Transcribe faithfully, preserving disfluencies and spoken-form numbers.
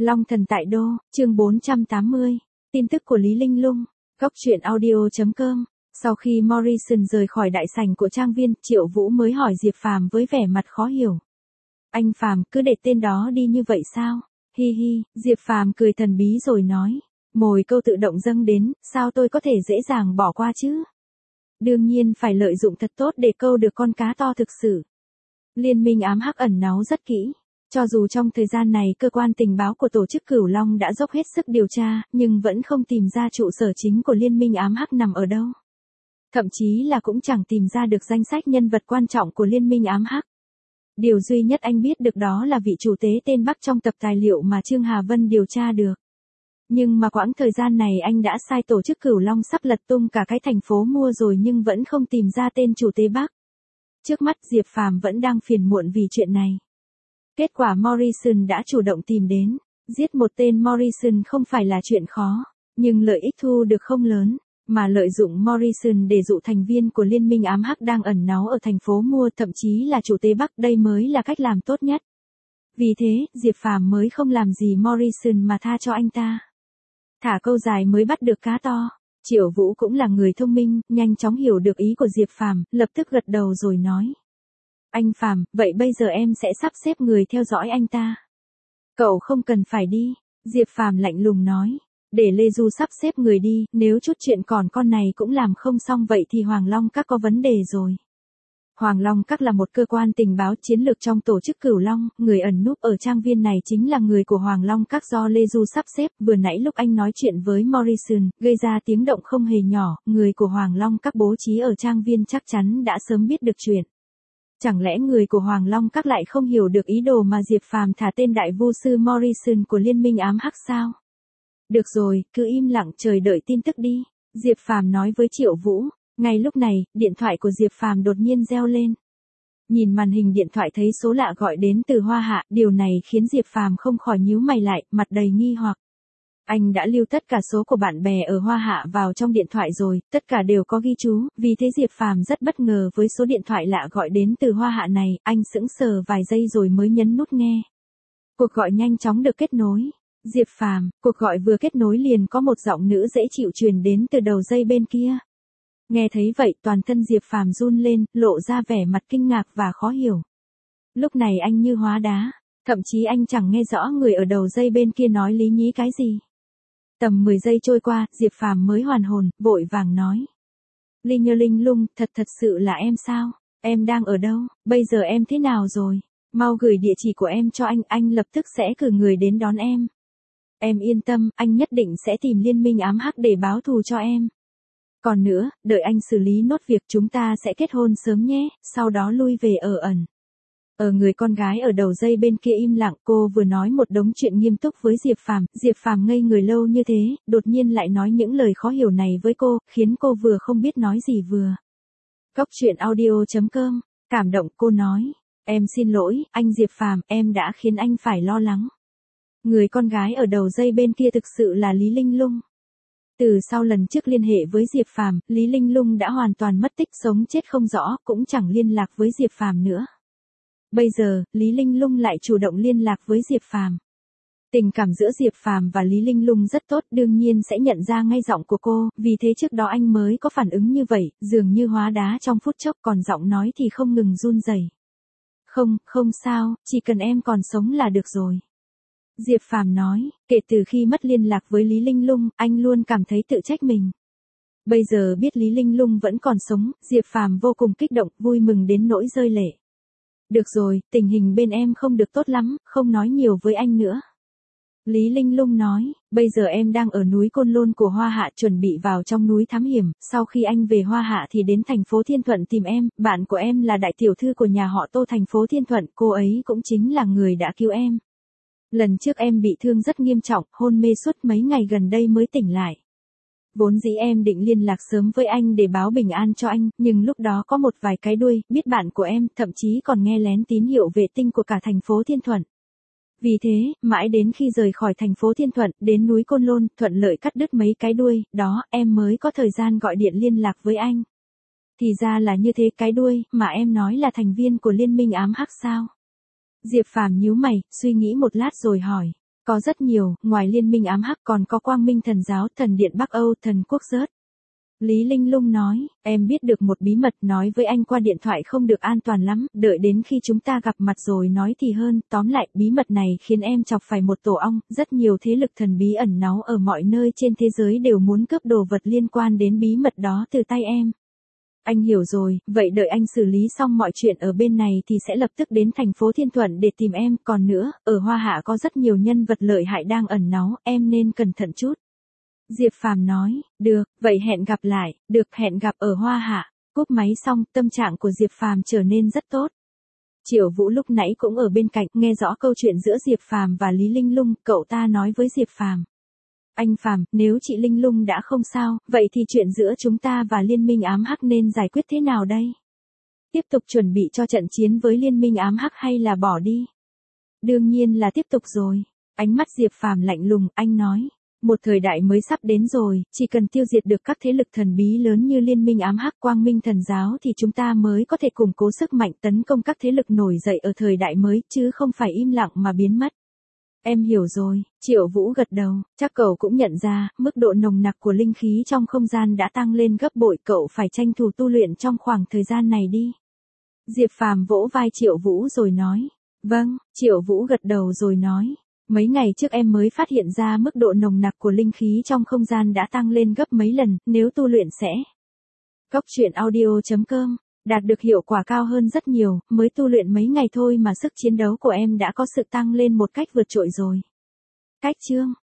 Long thần tại đô, chương bốn trăm tám mươi. Tin tức của Lý Linh Lung. Góc truyện audio chấm com. Sau khi Morrison rời khỏi đại sảnh của trang viên, Triệu Vũ mới hỏi Diệp Phàm với vẻ mặt khó hiểu. Anh Phàm cứ để tên đó đi như vậy sao? Hi hi, Diệp Phàm cười thần bí rồi nói. Mồi câu tự động dâng đến, sao tôi có thể dễ dàng bỏ qua chứ? Đương nhiên phải lợi dụng thật tốt để câu được con cá to thực sự. Liên minh ám hắc ẩn náu rất kỹ. Cho dù trong thời gian này cơ quan tình báo của tổ chức Cửu Long đã dốc hết sức điều tra, nhưng vẫn không tìm ra trụ sở chính của liên minh ám hắc nằm ở đâu. Thậm chí là cũng chẳng tìm ra được danh sách nhân vật quan trọng của liên minh ám hắc. Điều duy nhất anh biết được đó là vị chủ tế tên Bắc trong tập tài liệu mà Trương Hà Vân điều tra được. Nhưng mà quãng thời gian này anh đã sai tổ chức Cửu Long sắp lật tung cả cái thành phố mua rồi nhưng vẫn không tìm ra tên chủ tế Bắc. Trước mắt Diệp Phàm vẫn đang phiền muộn vì chuyện này. Kết quả Morrison đã chủ động tìm đến. Giết một tên Morrison không phải là chuyện khó, nhưng lợi ích thu được không lớn, mà lợi dụng Morrison để dụ thành viên của liên minh ám hắc đang ẩn náu ở thành phố mua thậm chí là chủ tế Bắc, đây mới là cách làm tốt nhất. Vì thế, Diệp Phàm mới không làm gì Morrison mà tha cho anh ta. Thả câu dài mới bắt được cá to. Triệu Vũ cũng là người thông minh, nhanh chóng hiểu được ý của Diệp Phàm, lập tức gật đầu rồi nói. Anh Phàm, vậy bây giờ em sẽ sắp xếp người theo dõi anh ta. Cậu không cần phải đi, Diệp Phàm lạnh lùng nói. Để Lê Du sắp xếp người đi, nếu chút chuyện còn con này cũng làm không xong vậy thì Hoàng Long Các có vấn đề rồi. Hoàng Long Các là một cơ quan tình báo chiến lược trong tổ chức Cửu Long, người ẩn núp ở trang viên này chính là người của Hoàng Long Các do Lê Du sắp xếp. Vừa nãy lúc anh nói chuyện với Morrison, gây ra tiếng động không hề nhỏ, người của Hoàng Long Các bố trí ở trang viên chắc chắn đã sớm biết được chuyện. Chẳng lẽ người của Hoàng Long Các lại không hiểu được ý đồ mà Diệp Phàm thả tên đại vu sư Morrison của liên minh ám hắc sao? Được rồi, cứ im lặng chờ đợi tin tức đi, Diệp Phàm nói với Triệu Vũ. Ngay lúc này, điện thoại của Diệp Phàm đột nhiên reo lên. Nhìn màn hình điện thoại thấy số lạ gọi đến từ Hoa Hạ, điều này khiến Diệp Phàm không khỏi nhíu mày lại, mặt đầy nghi hoặc. Anh đã lưu tất cả số của bạn bè ở Hoa Hạ vào trong điện thoại rồi, tất cả đều có ghi chú, vì thế Diệp Phàm rất bất ngờ với số điện thoại lạ gọi đến từ Hoa Hạ này, anh sững sờ vài giây rồi mới nhấn nút nghe. Cuộc gọi nhanh chóng được kết nối. Diệp Phàm, cuộc gọi vừa kết nối liền có một giọng nữ dễ chịu truyền đến từ đầu dây bên kia. Nghe thấy vậy toàn thân Diệp Phàm run lên, lộ ra vẻ mặt kinh ngạc và khó hiểu. Lúc này anh như hóa đá, thậm chí anh chẳng nghe rõ người ở đầu dây bên kia nói lý nhí cái gì. Tầm mười giây trôi qua, Diệp Phàm mới hoàn hồn, vội vàng nói. Linh Nhơ Linh Lung, thật thật sự là em sao? Em đang ở đâu? Bây giờ em thế nào rồi? Mau gửi địa chỉ của em cho anh, anh lập tức sẽ cử người đến đón em. Em yên tâm, anh nhất định sẽ tìm liên minh ám hắc để báo thù cho em. Còn nữa, đợi anh xử lý nốt việc chúng ta sẽ kết hôn sớm nhé, sau đó lui về ở ẩn. Ở người con gái ở đầu dây bên kia im lặng, cô vừa nói một đống chuyện nghiêm túc với Diệp Phàm, Diệp Phàm ngây người lâu như thế, đột nhiên lại nói những lời khó hiểu này với cô, khiến cô vừa không biết nói gì vừa. Góc truyện audio chấm com, cảm động cô nói, em xin lỗi, anh Diệp Phàm, em đã khiến anh phải lo lắng. Người con gái ở đầu dây bên kia thực sự là Lý Linh Lung. Từ sau lần trước liên hệ với Diệp Phàm, Lý Linh Lung đã hoàn toàn mất tích sống chết không rõ, cũng chẳng liên lạc với Diệp Phàm nữa. Bây giờ, Lý Linh Lung lại chủ động liên lạc với Diệp Phàm. Tình cảm giữa Diệp Phàm và Lý Linh Lung rất tốt, đương nhiên sẽ nhận ra ngay giọng của cô, vì thế trước đó anh mới có phản ứng như vậy, dường như hóa đá trong phút chốc, còn giọng nói thì không ngừng run rẩy. Không, không sao, chỉ cần em còn sống là được rồi. Diệp Phàm nói, kể từ khi mất liên lạc với Lý Linh Lung, anh luôn cảm thấy tự trách mình. Bây giờ biết Lý Linh Lung vẫn còn sống, Diệp Phàm vô cùng kích động, vui mừng đến nỗi rơi lệ. Được rồi, tình hình bên em không được tốt lắm, không nói nhiều với anh nữa. Lý Linh Lung nói, bây giờ em đang ở núi Côn Lôn của Hoa Hạ chuẩn bị vào trong núi thám hiểm, sau khi anh về Hoa Hạ thì đến thành phố Thiên Thuận tìm em, bạn của em là đại tiểu thư của nhà họ Tô thành phố Thiên Thuận, cô ấy cũng chính là người đã cứu em. Lần trước em bị thương rất nghiêm trọng, hôn mê suốt mấy ngày gần đây mới tỉnh lại. Vốn dĩ em định liên lạc sớm với anh để báo bình an cho anh, nhưng lúc đó có một vài cái đuôi, biết bạn của em, thậm chí còn nghe lén tín hiệu vệ tinh của cả thành phố Thiên Thuận. Vì thế, mãi đến khi rời khỏi thành phố Thiên Thuận, đến núi Côn Lôn, thuận lợi cắt đứt mấy cái đuôi, đó, em mới có thời gian gọi điện liên lạc với anh. Thì ra là như thế, cái đuôi, mà em nói là thành viên của liên minh ám hắc sao? Diệp Phàm nhíu mày, suy nghĩ một lát rồi hỏi, Có rất nhiều, ngoài liên minh ám hắc còn có quang minh thần giáo, thần điện Bắc Âu, thần quốc rớt. Lý Linh Lung nói, em biết được một bí mật, nói với anh qua điện thoại không được an toàn lắm, đợi đến khi chúng ta gặp mặt rồi nói thì hơn, tóm lại, bí mật này khiến em chọc phải một tổ ong, rất nhiều thế lực thần bí ẩn náu ở mọi nơi trên thế giới đều muốn cướp đồ vật liên quan đến bí mật đó từ tay em. Anh hiểu rồi, vậy đợi anh xử lý xong mọi chuyện ở bên này thì sẽ lập tức đến thành phố Thiên Thuận để tìm em, còn nữa, ở Hoa Hạ có rất nhiều nhân vật lợi hại đang ẩn náu, em nên cẩn thận chút. Diệp Phàm nói, được, vậy hẹn gặp lại, được hẹn gặp ở Hoa Hạ. Cúp máy xong, tâm trạng của Diệp Phàm trở nên rất tốt. Triệu Vũ lúc nãy cũng ở bên cạnh, nghe rõ câu chuyện giữa Diệp Phàm và Lý Linh Lung, cậu ta nói với Diệp Phàm. Anh Phàm, nếu chị Linh Lung đã không sao, vậy thì chuyện giữa chúng ta và Liên minh ám hắc nên giải quyết thế nào đây? Tiếp tục chuẩn bị cho trận chiến với Liên minh ám hắc hay là bỏ đi? Đương nhiên là tiếp tục rồi. Ánh mắt Diệp Phàm lạnh lùng, anh nói. Một thời đại mới sắp đến rồi, chỉ cần tiêu diệt được các thế lực thần bí lớn như Liên minh ám hắc, quang minh thần giáo thì chúng ta mới có thể củng cố sức mạnh tấn công các thế lực nổi dậy ở thời đại mới, chứ không phải im lặng mà biến mất. Em hiểu rồi, Triệu Vũ gật đầu, chắc cậu cũng nhận ra, mức độ nồng nặc của linh khí trong không gian đã tăng lên gấp bội, cậu phải tranh thủ tu luyện trong khoảng thời gian này đi. Diệp Phàm vỗ vai Triệu Vũ rồi nói. Vâng, Triệu Vũ gật đầu rồi nói. Mấy ngày trước em mới phát hiện ra mức độ nồng nặc của linh khí trong không gian đã tăng lên gấp mấy lần, nếu tu luyện sẽ. Cốc truyện audio chấm com, đạt được hiệu quả cao hơn rất nhiều, mới tu luyện mấy ngày thôi mà sức chiến đấu của em đã có sự tăng lên một cách vượt trội rồi. Cách chương